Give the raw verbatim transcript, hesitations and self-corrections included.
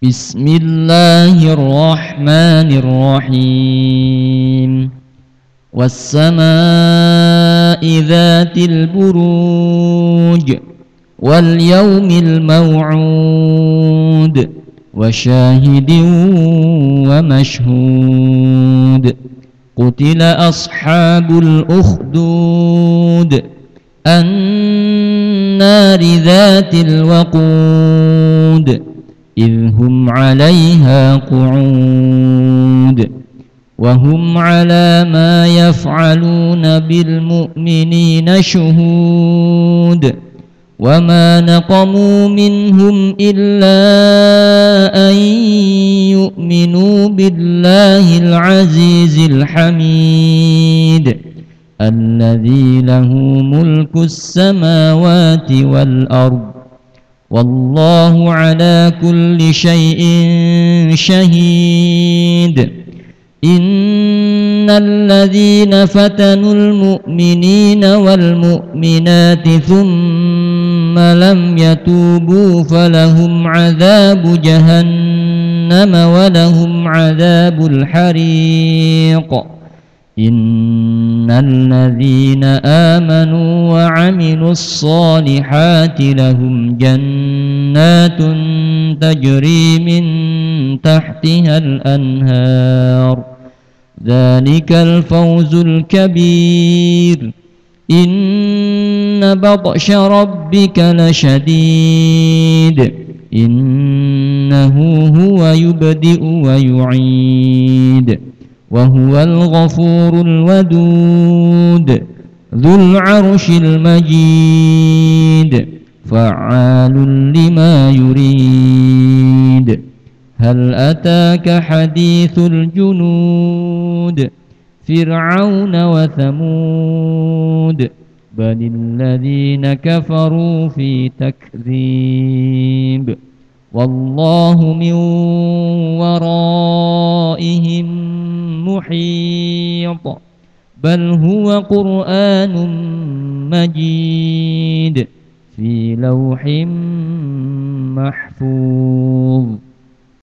بسم الله الرحمن الرحيم والسماء ذات البروج واليوم الموعود وشاهد ومشهود قتل أصحاب الأخدود النار ذات الوقود إذ هم عليها قعود وهم على ما يفعلون بالمؤمنين شهود وما نقموا منهم إلا أن يؤمنوا بالله العزيز الحميد الذي له ملك السماوات والأرض والله على كل شيء شهيد إن الذين فتنوا المؤمنين والمؤمنات ثم لم يتوبوا فلهم عذاب جهنم ولهم عذاب الحريق إن الذين آمنوا وعملوا الصالحات لهم جنات تجري من تحتها الأنهار ذلك الفوز الكبير إن بطش ربك لشديد إنه هو يبدئ ويعيد وهو الغفور الودود ذو العرش المجيد فعال لما يريد هل أتاك حديث الجنود فرعون وثمود بل الذين كفروا في تكذيب والله من ورائهم محيط بل هو قرآن مجيد في لوح محفوظ.